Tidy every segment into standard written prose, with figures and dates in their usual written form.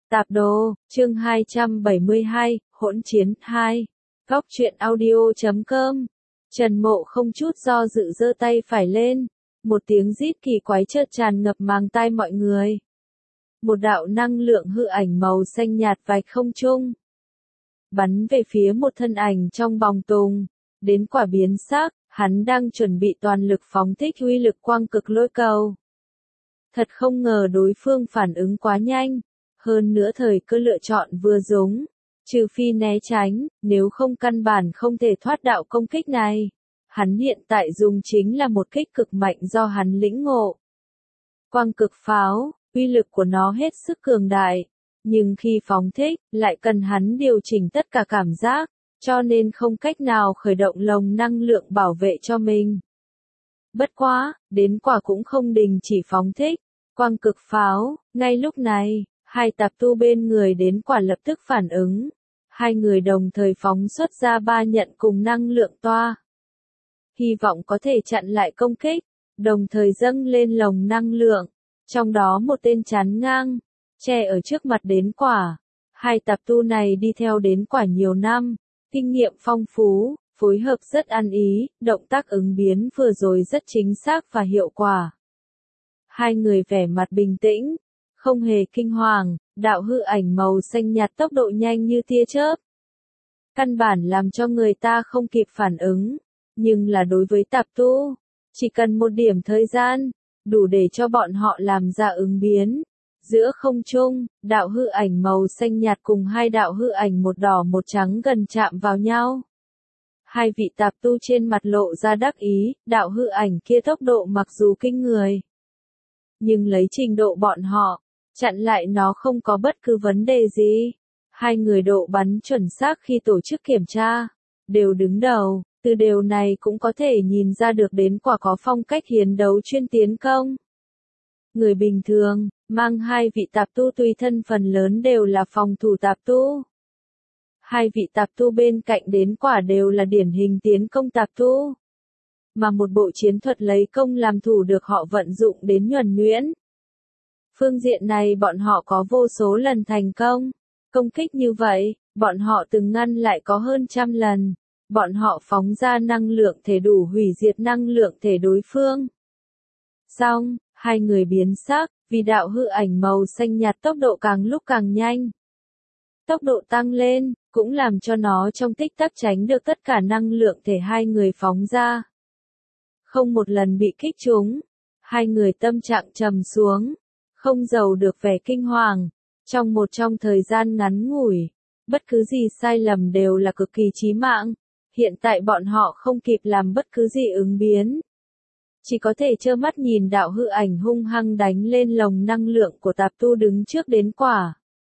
Tạp đồ, chương 272, hỗn chiến 2. Góc truyện audio.com. Trần Mộ không chút do dự giơ tay phải lên. Một tiếng rít kỳ quái chợt tràn ngập màng tai mọi người. Một đạo năng lượng hư ảnh màu xanh nhạt vạch không trung. Bắn về phía một thân ảnh trong bóng tùng. Đến quả biến sắc, hắn đang chuẩn bị toàn lực phóng thích uy lực quang cực lôi cầu. Thật không ngờ đối phương phản ứng quá nhanh. Hơn nữa thời cơ lựa chọn vừa đúng, trừ phi né tránh, nếu không căn bản không thể thoát đạo công kích này. Hắn hiện tại dùng chính là một kích cực mạnh do hắn lĩnh ngộ. Quang cực pháo, uy lực của nó hết sức cường đại, nhưng khi phóng thích, lại cần hắn điều chỉnh tất cả cảm giác, cho nên không cách nào khởi động lồng năng lượng bảo vệ cho mình. Bất quá, đến quả cũng không đình chỉ phóng thích, quang cực pháo, ngay lúc này. Hai tạp tu bên người đến quả lập tức phản ứng. Hai người đồng thời phóng xuất ra 3 nhận cùng năng lượng toa. Hy vọng có thể chặn lại công kích, đồng thời dâng lên lồng năng lượng. Trong đó một tên chắn ngang, che ở trước mặt đến quả. Hai tạp tu này đi theo đến quả nhiều năm, kinh nghiệm phong phú, phối hợp rất ăn ý, động tác ứng biến vừa rồi rất chính xác và hiệu quả. Hai người vẻ mặt bình tĩnh. Không hề kinh hoàng, đạo hư ảnh màu xanh nhạt tốc độ nhanh như tia chớp. Căn bản làm cho người ta không kịp phản ứng, nhưng là đối với tạp tu, chỉ cần một điểm thời gian, đủ để cho bọn họ làm ra ứng biến. Giữa không trung, đạo hư ảnh màu xanh nhạt cùng hai đạo hư ảnh một đỏ một trắng gần chạm vào nhau. Hai vị tạp tu trên mặt lộ ra đắc ý, đạo hư ảnh kia tốc độ mặc dù kinh người. Nhưng lấy trình độ bọn họ, chặn lại nó không có bất cứ vấn đề gì. Hai người độ bắn chuẩn xác khi tổ chức kiểm tra, đều đứng đầu, từ điều này cũng có thể nhìn ra được đến quả có phong cách hiến đấu chuyên tiến công. Người bình thường, mang hai vị tạp tu tùy thân phần lớn đều là phòng thủ tạp tu. Hai vị tạp tu bên cạnh đến quả đều là điển hình tiến công tạp tu. Mà một bộ chiến thuật lấy công làm thủ được họ vận dụng đến nhuần nhuyễn. Phương diện này bọn họ có vô số lần thành công. Công kích như vậy, bọn họ từng ngăn lại có hơn 100 lần. Bọn họ phóng ra năng lượng thể đủ hủy diệt năng lượng thể đối phương. Xong, hai người biến sắc, vì đạo hư ảnh màu xanh nhạt tốc độ càng lúc càng nhanh. Tốc độ tăng lên, cũng làm cho nó trong tích tắc tránh được tất cả năng lượng thể hai người phóng ra. Không một lần bị kích trúng, hai người tâm trạng trầm xuống. Không giấu được vẻ kinh hoàng, trong thời gian ngắn ngủi, bất cứ gì sai lầm đều là cực kỳ chí mạng, hiện tại bọn họ không kịp làm bất cứ gì ứng biến. Chỉ có thể trơ mắt nhìn đạo hư ảnh hung hăng đánh lên lồng năng lượng của tạp tu đứng trước đến quả.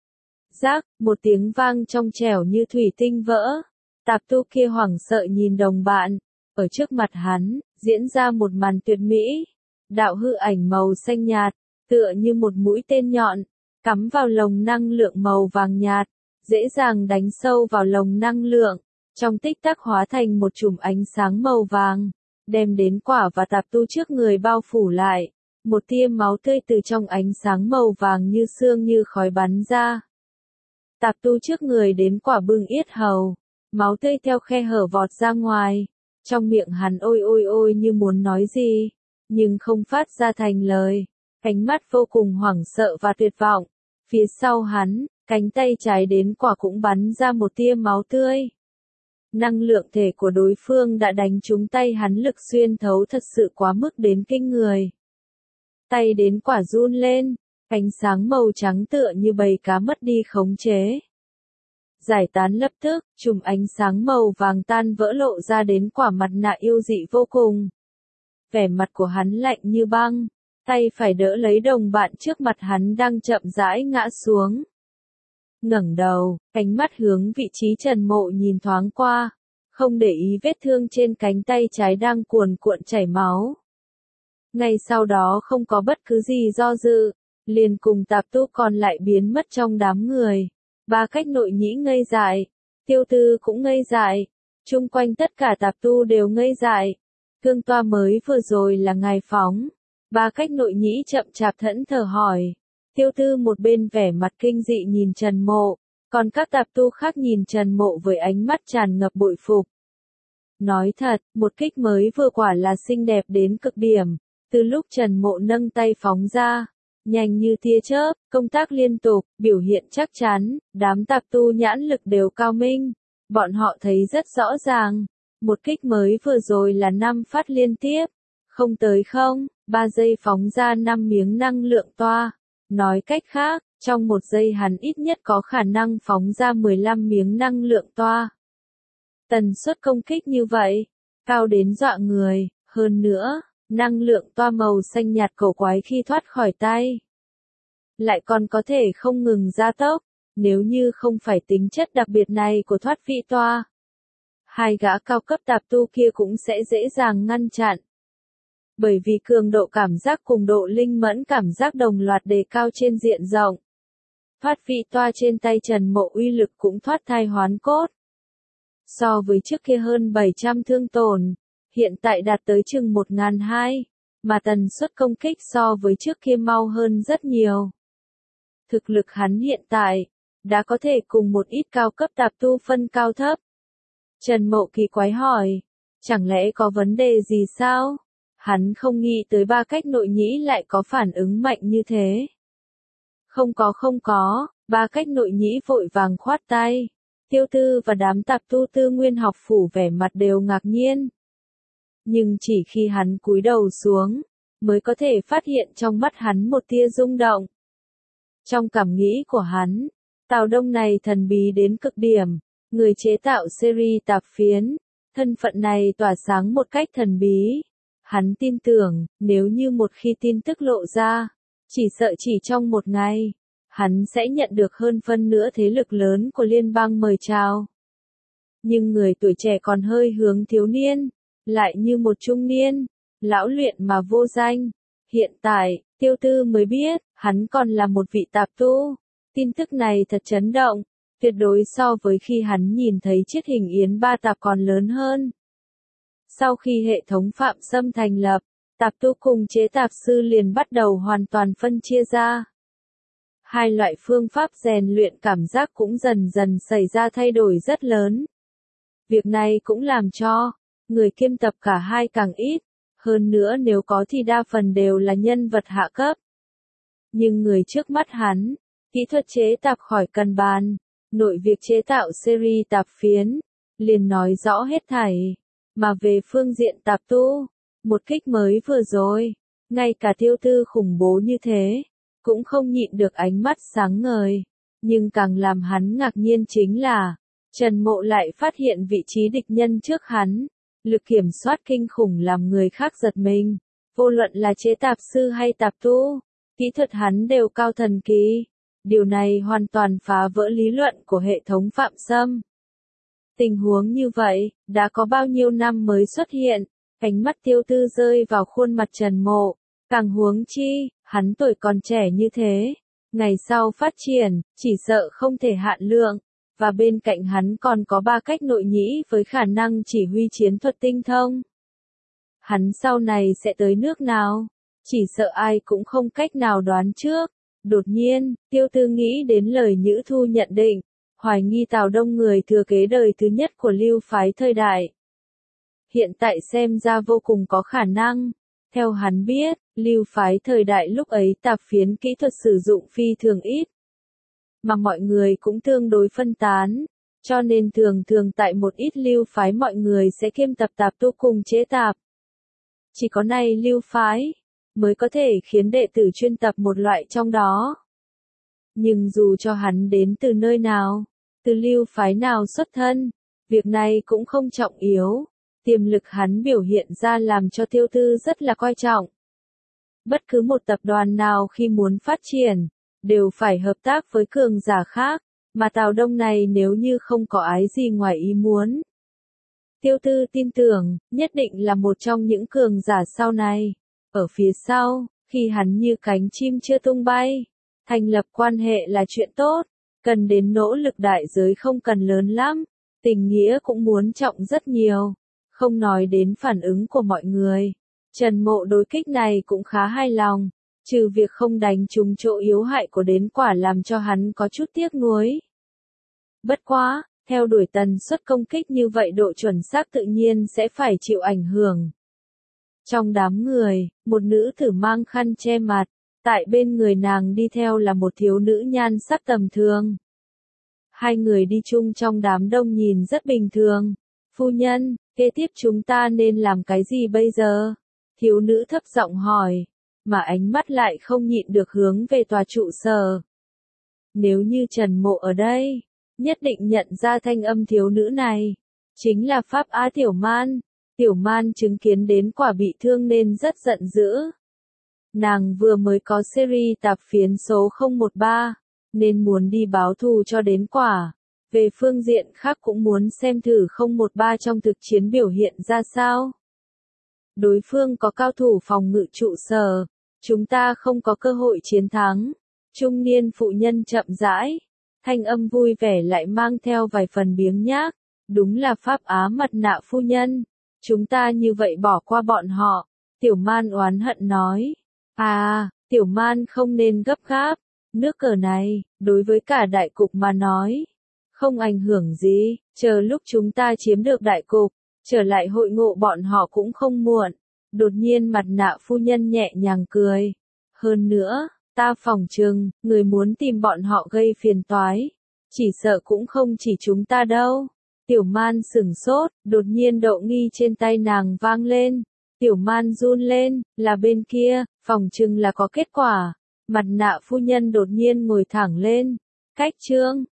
Rác, một tiếng vang trong trẻo như thủy tinh vỡ, tạp tu kia hoảng sợ nhìn đồng bạn, ở trước mặt hắn, diễn ra một màn tuyệt mỹ, đạo hư ảnh màu xanh nhạt. Tựa như một mũi tên nhọn, cắm vào lồng năng lượng màu vàng nhạt, dễ dàng đánh sâu vào lồng năng lượng, trong tích tắc hóa thành một chùm ánh sáng màu vàng, đem đến quả và tạp tu trước người bao phủ lại, một tia máu tươi từ trong ánh sáng màu vàng như sương như khói bắn ra. Tạp tu trước người đến quả bưng yết hầu, máu tươi theo khe hở vọt ra ngoài, trong miệng hắn ôi ôi ôi như muốn nói gì, nhưng không phát ra thành lời. Cánh mắt vô cùng hoảng sợ và tuyệt vọng. Phía sau hắn, cánh tay trái đến quả cũng bắn ra một tia máu tươi. Năng lượng thể của đối phương đã đánh trúng tay hắn lực xuyên thấu thật sự quá mức đến kinh người. Tay đến quả run lên, ánh sáng màu trắng tựa như bầy cá mất đi khống chế. Giải tán lập tức, chùm ánh sáng màu vàng tan vỡ lộ ra đến quả mặt nạ yêu dị vô cùng. Vẻ mặt của hắn lạnh như băng. Tay phải đỡ lấy đồng bạn trước mặt hắn đang chậm rãi ngã xuống. Ngẩng đầu, ánh mắt hướng vị trí Trần Mộ nhìn thoáng qua, không để ý vết thương trên cánh tay trái đang cuồn cuộn chảy máu. Ngay sau đó không có bất cứ gì do dự, liền cùng tạp tu còn lại biến mất trong đám người. Ba cách nội nhĩ ngây dại, tiêu tư cũng ngây dại, chung quanh tất cả tạp tu đều ngây dại. Thương toa mới vừa rồi là ngài phóng. Ba cách nội nhĩ chậm chạp thẫn thờ hỏi. Tiêu Tư một bên vẻ mặt kinh dị nhìn Trần Mộ, còn các tạp tu khác nhìn Trần Mộ với ánh mắt tràn ngập bội phục. Nói thật, một kích mới vừa quả là xinh đẹp đến cực điểm, từ lúc Trần Mộ nâng tay phóng ra, nhanh như tia chớp, công tác liên tục, biểu hiện chắc chắn, đám tạp tu nhãn lực đều cao minh, bọn họ thấy rất rõ ràng, một kích mới vừa rồi là 5 phát liên tiếp, không tới 3 giây phóng ra 5 miếng năng lượng toa. Nói cách khác, trong 1 giây hắn ít nhất có khả năng phóng ra 15 miếng năng lượng toa. Tần suất công kích như vậy, cao đến dọa người, hơn nữa, năng lượng toa màu xanh nhạt cổ quái khi thoát khỏi tay. Lại còn có thể không ngừng gia tốc, nếu như không phải tính chất đặc biệt này của thoát vị toa. Hai gã cao cấp tạp tu kia cũng sẽ dễ dàng ngăn chặn. Bởi vì cường độ cảm giác cùng độ linh mẫn cảm giác đồng loạt đề cao trên diện rộng. Thoát vị toa trên tay Trần Mộ uy lực cũng thoát thai hoán cốt. So với trước kia hơn 700 thương tổn, hiện tại đạt tới chừng 1.200, mà tần suất công kích so với trước kia mau hơn rất nhiều. Thực lực hắn hiện tại, đã có thể cùng một ít cao cấp tạp tu phân cao thấp. Trần Mộ kỳ quái hỏi, chẳng lẽ có vấn đề gì sao? Hắn không nghĩ tới ba cách nội nhĩ lại có phản ứng mạnh như thế. Không có, ba cách nội nhĩ vội vàng khoát tay. Tiêu Tư và đám tạp tu Tư Nguyên học phủ vẻ mặt đều ngạc nhiên. Nhưng chỉ khi hắn cúi đầu xuống, mới có thể phát hiện trong mắt hắn một tia rung động. Trong cảm nghĩ của hắn, Tào Đông này thần bí đến cực điểm, người chế tạo series tạp phiến, thân phận này tỏa sáng một cách thần bí. Hắn tin tưởng, nếu như một khi tin tức lộ ra, chỉ sợ chỉ trong một ngày, hắn sẽ nhận được hơn phân nửa thế lực lớn của liên bang mời chào. Nhưng người tuổi trẻ còn hơi hướng thiếu niên, lại như một trung niên, lão luyện mà vô danh. Hiện tại, Tiêu Tư mới biết, hắn còn là một vị tạp tu. Tin tức này thật chấn động, tuyệt đối so với khi hắn nhìn thấy chiếc hình yến ba tạp còn lớn hơn. Sau khi hệ thống Phạm Sâm thành lập, tạp tu cùng chế tạp sư liền bắt đầu hoàn toàn phân chia ra. Hai loại phương pháp rèn luyện cảm giác cũng dần dần xảy ra thay đổi rất lớn. Việc này cũng làm cho người kiêm tập cả hai càng ít, hơn nữa nếu có thì đa phần đều là nhân vật hạ cấp. Nhưng người trước mắt hắn, kỹ thuật chế tạp khỏi cần bàn, nội việc chế tạo series tạp phiến, liền nói rõ hết thảy. Mà về phương diện tạp tu, một kích mới vừa rồi, ngay cả Tiêu Tư khủng bố như thế, cũng không nhịn được ánh mắt sáng ngời. Nhưng càng làm hắn ngạc nhiên chính là, Trần Mộ lại phát hiện vị trí địch nhân trước hắn, lực kiểm soát kinh khủng làm người khác giật mình. Vô luận là chế tạp sư hay tạp tu, kỹ thuật hắn đều cao thần kỳ. Điều này hoàn toàn phá vỡ lý luận của hệ thống Phạm Sâm. Tình huống như vậy, đã có bao nhiêu năm mới xuất hiện, ánh mắt Tiêu Tư rơi vào khuôn mặt Trần Mộ, càng huống chi, hắn tuổi còn trẻ như thế, ngày sau phát triển, chỉ sợ không thể hạn lượng, và bên cạnh hắn còn có ba cách nội nhĩ với khả năng chỉ huy chiến thuật tinh thông. Hắn sau này sẽ tới nước nào, chỉ sợ ai cũng không cách nào đoán trước. Đột nhiên, Tiêu Tư nghĩ đến lời Nhữ Thu nhận định, hoài nghi Tào Đông người thừa kế đời thứ nhất của Lưu phái thời đại. Hiện tại xem ra vô cùng có khả năng. Theo hắn biết, Lưu phái thời đại lúc ấy tạp phiến kỹ thuật sử dụng phi thường ít, mà mọi người cũng tương đối phân tán, cho nên thường tại một ít lưu phái mọi người sẽ kiêm tập tạp tu cùng chế tạp. Chỉ có này lưu phái mới có thể khiến đệ tử chuyên tập một loại trong đó. Nhưng dù cho hắn đến từ nơi nào, từ lưu phái nào xuất thân, việc này cũng không trọng yếu. Tiềm lực hắn biểu hiện ra làm cho Tiêu Tư rất là coi trọng. Bất cứ một tập đoàn nào khi muốn phát triển, đều phải hợp tác với cường giả khác, mà Tào Đông này nếu như không có ái gì ngoài ý muốn. Tiêu Tư tin tưởng, nhất định là một trong những cường giả sau này. Ở phía sau, khi hắn như cánh chim chưa tung bay, thành lập quan hệ là chuyện tốt, cần đến nỗ lực đại giới không cần lớn lắm, tình nghĩa cũng muốn trọng rất nhiều, không nói đến phản ứng của mọi người. Trần Mộ đối kích này cũng khá hài lòng, Trừ việc không đánh trúng chỗ yếu hại của đến quả làm cho hắn có chút tiếc nuối. Bất quá, theo đuổi tần suất công kích như vậy độ chuẩn xác tự nhiên sẽ phải chịu ảnh hưởng. Trong đám người, một nữ tử mang khăn che mặt, tại bên người nàng đi theo là một thiếu nữ nhan sắc tầm thường. Hai người đi chung trong đám đông nhìn rất bình thường. Phu nhân, kế tiếp chúng ta nên làm cái gì bây giờ? Thiếu nữ thấp giọng hỏi, mà ánh mắt lại không nhịn được hướng về tòa trụ sở. Nếu như Trần Mộ ở đây, nhất định nhận ra thanh âm thiếu nữ này. Chính là Pháp Á Tiểu Man. Tiểu Man chứng kiến đến quả bị thương nên rất giận dữ. Nàng vừa mới có series tạp phiến số 013, nên muốn đi báo thù cho đến quả. Về phương diện khác cũng muốn xem thử 013 trong thực chiến biểu hiện ra sao. Đối phương có cao thủ phòng ngự trụ sở, chúng ta không có cơ hội chiến thắng. Trung niên phụ nhân chậm rãi, thanh âm vui vẻ lại mang theo vài phần biếng nhác. Đúng là Pháp Á mặt nạ phu nhân. Chúng ta như vậy bỏ qua bọn họ. Tiểu Man oán hận nói. Tiểu Man không nên gấp gáp. Nước cờ này, đối với cả đại cục mà nói, không ảnh hưởng gì. Chờ lúc chúng ta chiếm được đại cục, trở lại hội ngộ bọn họ cũng không muộn. Đột nhiên mặt nạ phu nhân nhẹ nhàng cười. Hơn nữa, ta phỏng chừng, người muốn tìm bọn họ gây phiền toái. Chỉ sợ cũng không chỉ chúng ta đâu. Tiểu Man sửng sốt, đột nhiên độ nghi trên tay nàng vang lên. Tiểu Man run lên, là bên kia, phỏng chừng là có kết quả. Mặt nạ phu nhân đột nhiên ngồi thẳng lên. Cách chương